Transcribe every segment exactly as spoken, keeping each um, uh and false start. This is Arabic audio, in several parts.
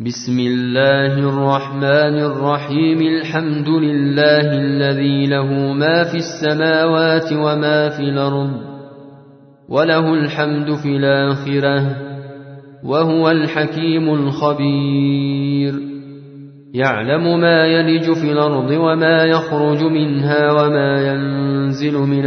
بسم الله الرحمن الرحيم. الحمد لله الذي له ما في السماوات وما في الأرض وله الحمد في الآخرة وهو الحكيم الخبير. يعلم ما يلج في الأرض وما يخرج منها وما ينزل من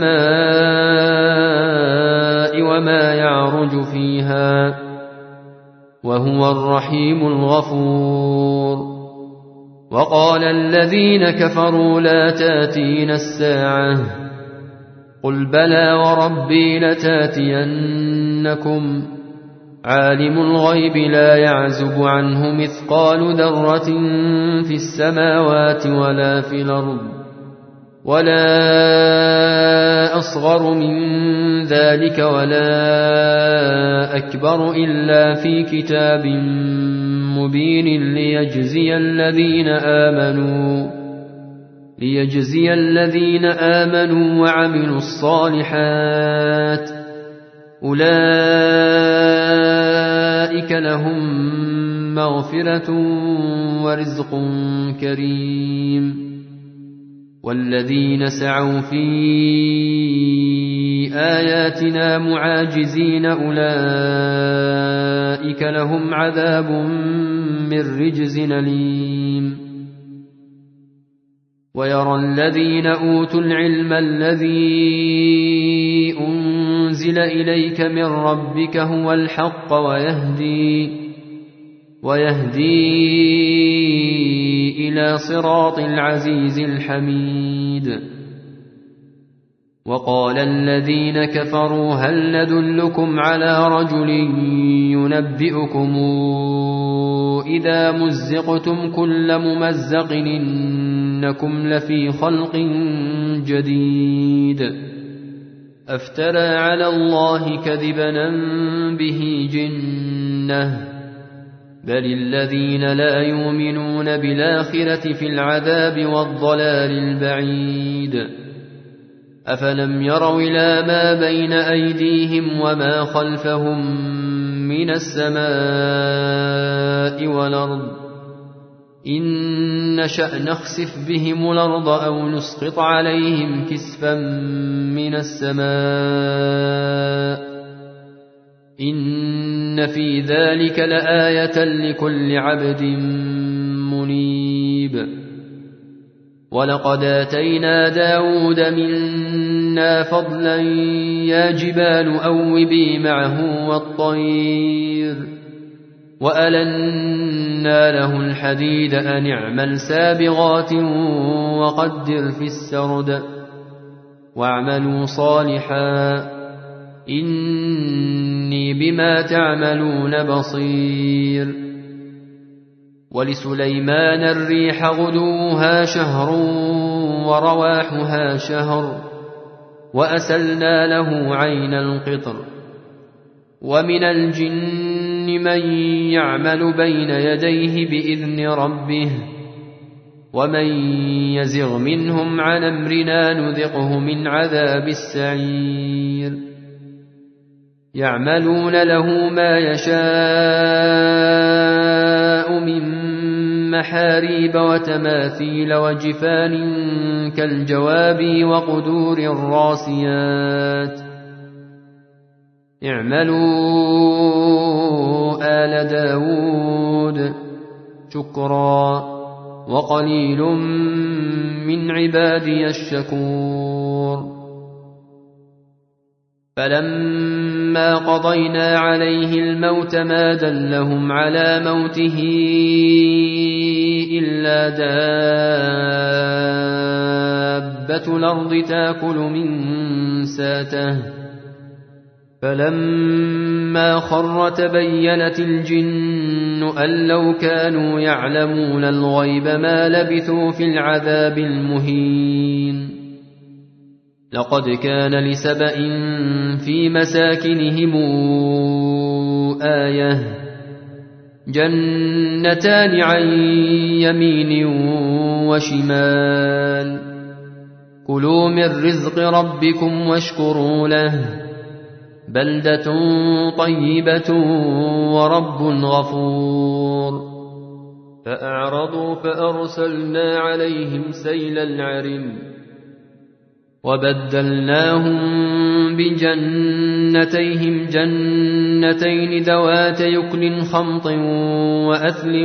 السماء وما يعرج فيها وهو الرحيم الغفور. وقال الذين كفروا لا تأتينا الساعة قل بلى وربي لتأتينكم عالم الغيب لا يعزب عنه مثقال ذرة في السماوات ولا في الأرض ولا أصغر من ذلك ولا أكبر إلا في كتاب مبين ليجزي الذين آمنوا ليجزي الذين آمنوا وعملوا الصالحات أولئك لهم مغفرة ورزق كريم. والذين سعوا في آياتنا معاجزين أولئك لهم عذاب من رجز أليم. ويرى الذين أوتوا العلم الذي أنزل إليك من ربك هو الحق ويهدي ويهدي إلى صراط العزيز الحميد. وقال الذين كفروا هل ندلكم على رجل ينبئكم إذا مزقتم كل ممزق إنكم لفي خلق جديد أفترى على الله كذبا به جنة بل الذين لا يؤمنون بالآخرة في العذاب والضلال البعيد. أفلم يروا إلى ما بين أيديهم وما خلفهم من السماء والأرض إن نشأ نخسف بهم الأرض أو نسقط عليهم كسفا من السماء إن في ذلك لآية لكل عبد منيب. ولقد آتينا داود منا فضلا يا جبال أوبي معه والطير وألنا له الحديد أن اعمل سابغات وقدر في السرد واعملوا صالحا إني بما تعملون بصير. ولسليمان الريح غدوها شهر ورواحها شهر وأسلنا له عين القطر. ومن الجن من يعمل بين يديه بإذن ربه ومن يزغ منهم عن أمرنا نذقه من عذاب السعير. يعملون له ما يشاء من محاريب وتماثيل وجفان كالجواب وقدور الراسيات. اعملوا آل داود شكرا وقليل من عبادي الشكور. فلما قضينا عليه الموت ما دلهم على موته إلا دابة الأرض تأكل من ساته فلما خر تبينت الجن أن لو كانوا يعلمون الغيب ما لبثوا في العذاب المهين. لقد كان لسبإ في مساكنهم آية جنتان عن يمين وشمال كلوا من رزق ربكم واشكروا له بلدة طيبة ورب غفور. فأعرضوا فأرسلنا عليهم سيل العرم وبدلناهم بجنتيهم جنتين ذوات يكل خمط وأثل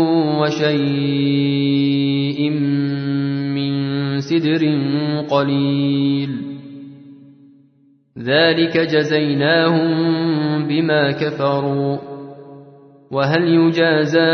وشيء من سدر قليل، ذلك جزيناهم بما كفروا، وهل يجازى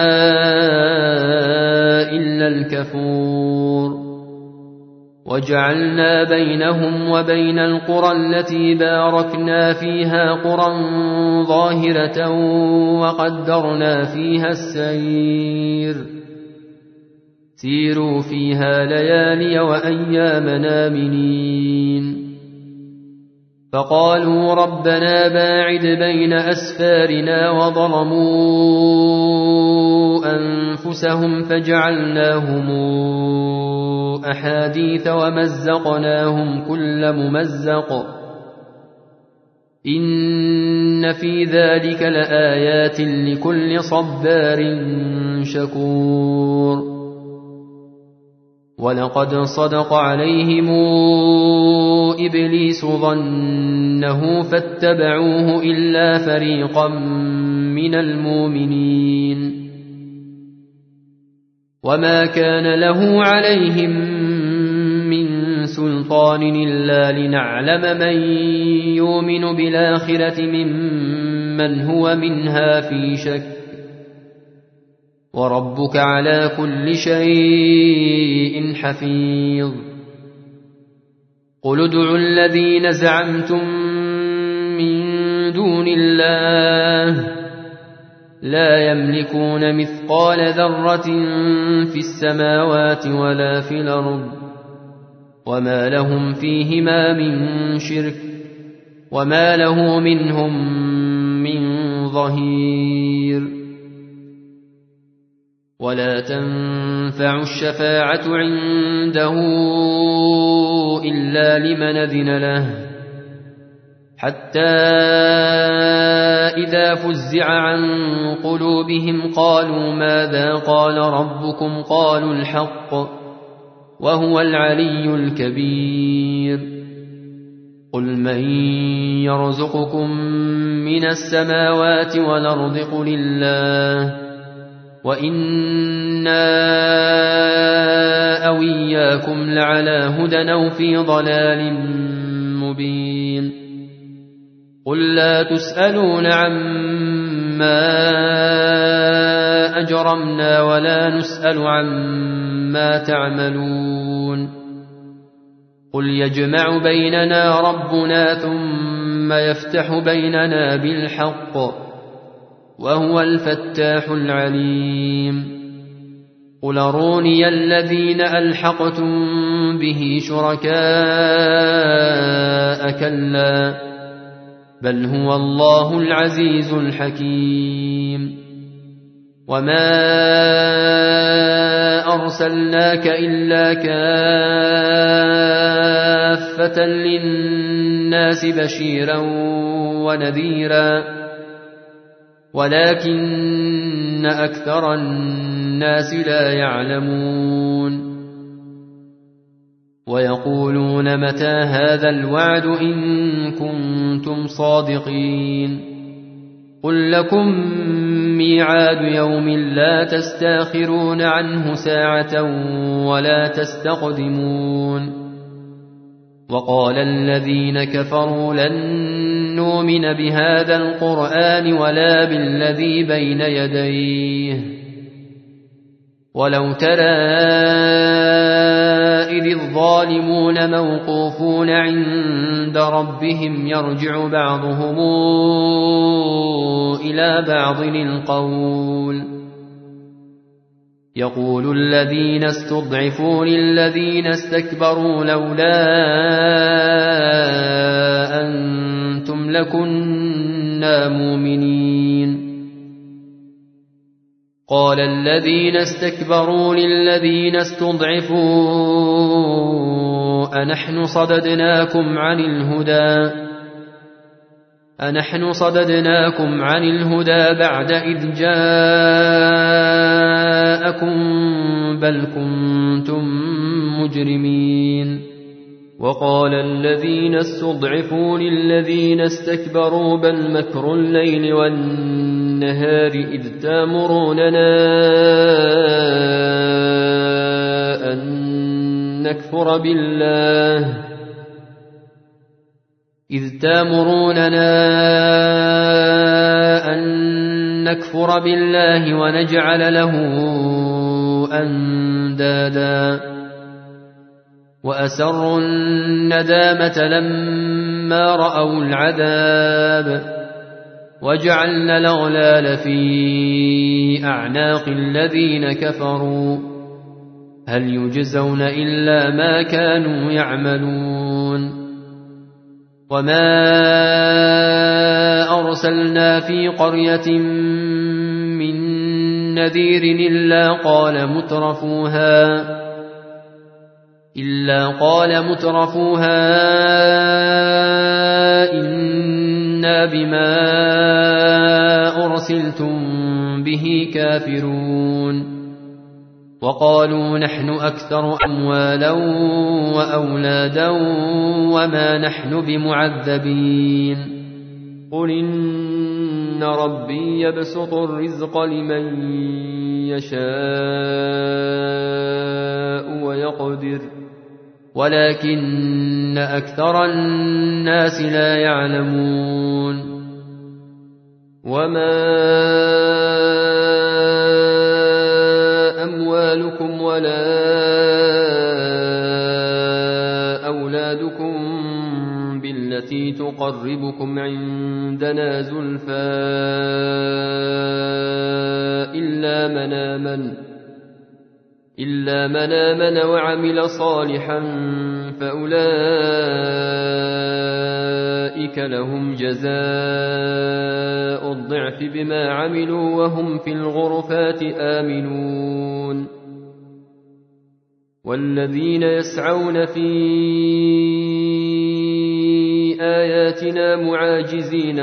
إلا الكفور. وجعلنا بينهم وبين القرى التي باركنا فيها قرى ظاهرة وقدرنا فيها السير، سيروا فيها ليالي وأيام آمنين. فقالوا ربنا باعد بين أسفارنا وظلموا أنفسهم فجعلناهم أحاديث ومزقناهم كل ممزق، إن في ذلك لآيات لكل صبار شكور. ولقد صدق عليهم إبليس ظنه فاتبعوه إلا فريقا من المؤمنين، وما كان له عليهم من سلطان إلا لنعلم من يؤمن بالآخرة ممن هو منها في شك، وربك على كل شيء حفيظ. قل ادعوا الذين زعمتم من دون الله لا يملكون مثقال ذرة في السماوات ولا في الأرض، وما لهم فيهما من شرك، وما له منهم من ظهير. ولا تنفع الشفاعة عنده إلا لمن أذن له، حتى إذا فزع عن قلوبهم قالوا ماذا قال ربكم، قالوا الحق وهو العلي الكبير. قل من يرزقكم من السماوات والأرض قل الله، وإنا أو إياكم لعلى هدى أو في ضلال مبين. قل لا تسألون عما أجرمنا ولا نسأل عما تعملون. قل يجمع بيننا ربنا ثم يفتح بيننا بالحق وهو الفتاح العليم. قل أروني الذين ألحقتم به شركاء كلا بل هو الله العزيز الحكيم. وما أرسلناك إلا كافة للناس بشيرا ونذيرا ولكن أكثر الناس لا يعلمون. ويقولون متى هذا الوعد إن كنتم صادقين. قل لكم ميعاد يوم لا تستاخرون عنه ساعة ولا تستقدمون. وقال الذين كفروا لن نؤمن بهذا القرآن ولا بالذي بين يديه. ولو ترى إذ الظالمون موقوفون عند ربهم يرجع بعضهم إلى بعض القول يقول الذين استضعفوا للذين استكبروا لولا أنتم لكنا مؤمنين. قال الذين استكبروا للذين استضعفوا أنحن صددناكم عن الهدى أنحن صددناكم عن الهدى بعد إذ جاءكم بل كنتم مجرمين. وقال الذين استضعفوا للذين استكبروا بل مكر الليل والنهار إذ تأمروننا أن نكفر بالله إذ تأمروننا أن نكفر بالله ونجعل له أندادا وأسروا الندامة لما رأوا العذاب وجعلنا الأغلال في أعناق الذين كفروا هل يجزون إلا ما كانوا يعملون. وما أرسلنا في قرية من نذير إلا قال مترفوها إلا قال مترفوها إنا بما أرسلتم به كافرون. وقالوا نحن أكثر أموالا وأولادا وما نحن بمعذبين. قل إن ربي يبسط الرزق لمن يشاء ويقدر ولكن أكثر الناس لا يعلمون. وما أموالكم ولا أولادكم بالتي تقربكم عندنا زلفى إلا من آمن إلا من آمن وعمل صالحا فأولئك لهم جزاء الضعف بما عملوا وهم في الغرفات آمنون. والذين يسعون في آياتنا معاجزين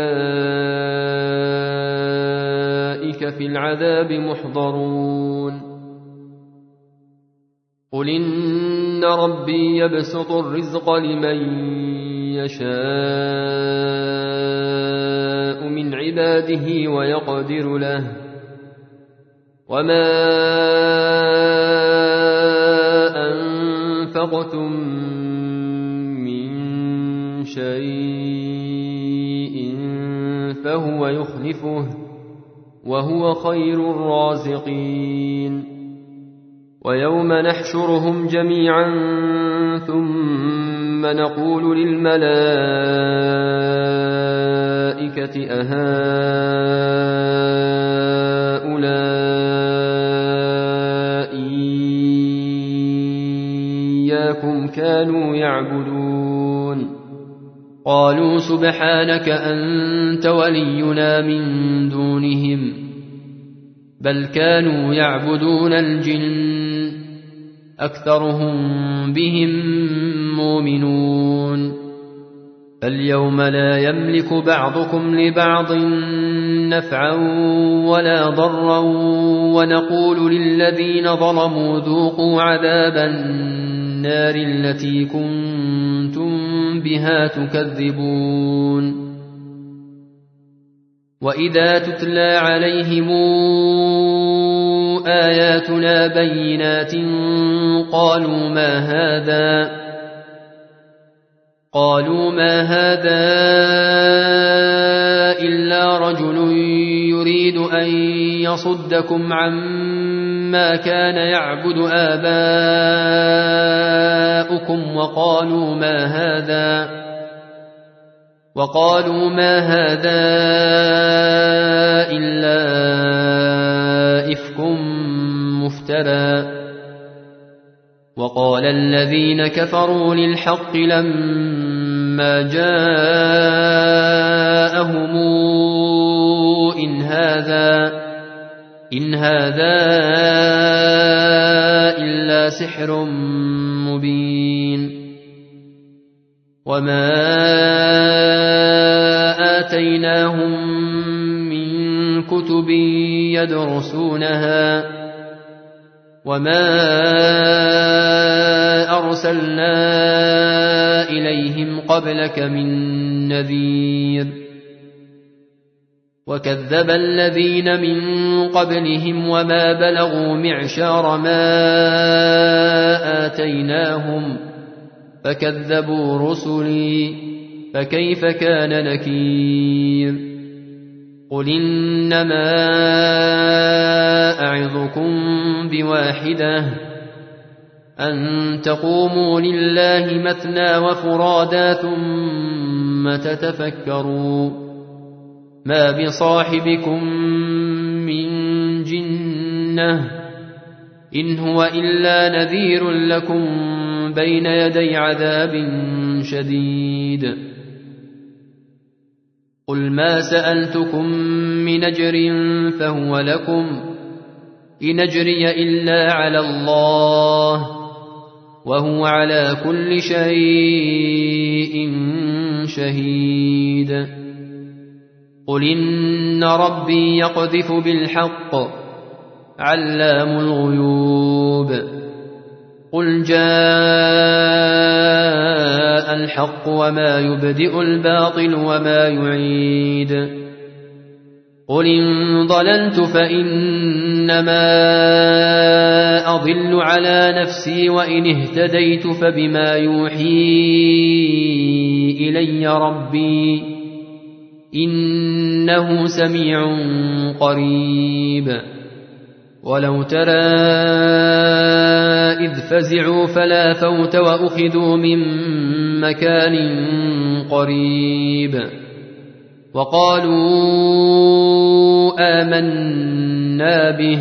أولئك في العذاب محضرون. قل إن ربي يبسط الرزق لمن يشاء من عباده ويقدر له وما أنفقتم من شيء فهو يخلفه وهو خير الرازقين. ويوم نحشرهم جميعا ثم نقول للملائكة أهؤلاء إياكم كانوا يعبدون قالوا سبحانك أنت ولينا من دونهم بل كانوا يعبدون الجن أكثرهم بهم مؤمنون. فاليوم لا يملك بعضكم لبعض نفعا ولا ضرا ونقول للذين ظلموا ذوقوا عذاب النار التي كنتم بها تكذبون. وإذا تتلى عليهم آياتنا بينات قالوا ما هذا قالوا ما هذا إلا رجل يريد أن يصدكم عما كان يعبد آباؤكم وقالوا ما هذا وقالوا ما هذا إلا إفك مفترى. وقال الذين كفروا للحق لما جاءهم إن هذا إن هذا إلا سحر مبين. وما آتيناهم من كتب يدرسونها وما أرسلنا إليهم قبلك من نذير وكذب الذين من قبلهم وما بلغوا معشار ما آتيناهم فكذبوا رسلي فكيف كان نكير قل إنما أعظكم بواحدة أن تقوموا لله مثنى وفرادا ثم تتفكروا ما بصاحبكم من جنة إن هو إلا نذير لكم بين يدي عذاب شديد قل ما سألتكم من أجر فهو لكم إن أجري إلا على الله وهو على كل شيء شهيد قل إن ربي يقذف بالحق علام الغيوب قل جاء الحق وما يبدئ الباطل وما يعيد قل إن ضللت فإنما أضل على نفسي وإن اهتديت فبما يوحي إلي ربي إنه سميع قريب ولو ترى إذ فزعوا فلا فوت وأخذوا من مكان قريب وقالوا آمنا به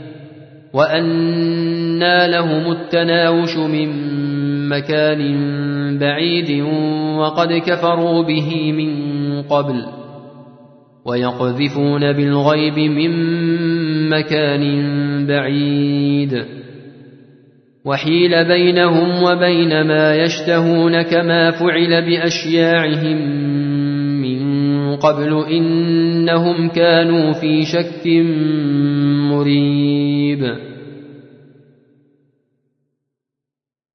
وأنى لهم التناوش من مكان بعيد وقد كفروا به من قبل ويقذفون بالغيب من مكان بعيد وحيل بينهم وبين ما يشتهون كما فعل بأشياعهم من قبل إنهم كانوا في شك مريب